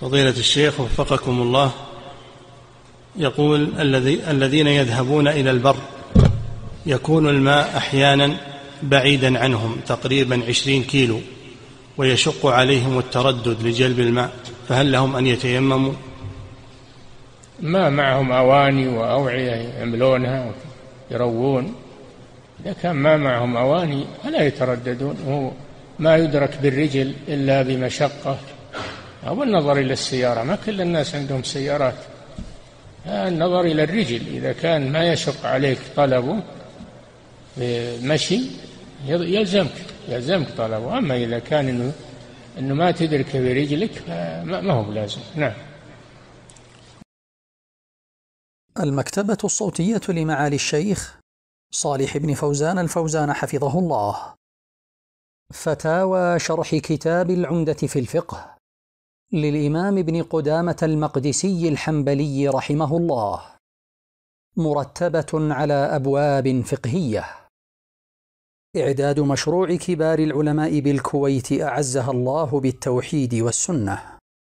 فضيلة الشيخ وفقكم الله، يقول الذين يذهبون إلى البر يكون الماء أحيانا بعيدا عنهم تقريبا 20 كيلو ويشق عليهم التردد لجلب الماء، فهل لهم أن يتيمموا؟ ما معهم أواني وأوعية يملونها يروون، إذا كان ما معهم أواني فلا يترددون. هو ما يدرك بالرجل إلا بمشقة أو النظر إلى السيارة، ما كل الناس عندهم سيارات. النظر إلى الرجل، إذا كان ما يشق عليك طلبه بمشي يلزمك طلبه. أما إذا كان إنه ما تدرك برجلك ما هو بلازم. نعم. المكتبة الصوتية لمعالي الشيخ صالح بن فوزان الفوزان حفظه الله. فتاوى شرح كتاب العمدة في الفقه للإمام ابن قدامة المقدسي الحنبلي رحمه الله، مرتبة على أبواب فقهية. إعداد مشروع كبار العلماء بالكويت أعزها الله بالتوحيد والسنة.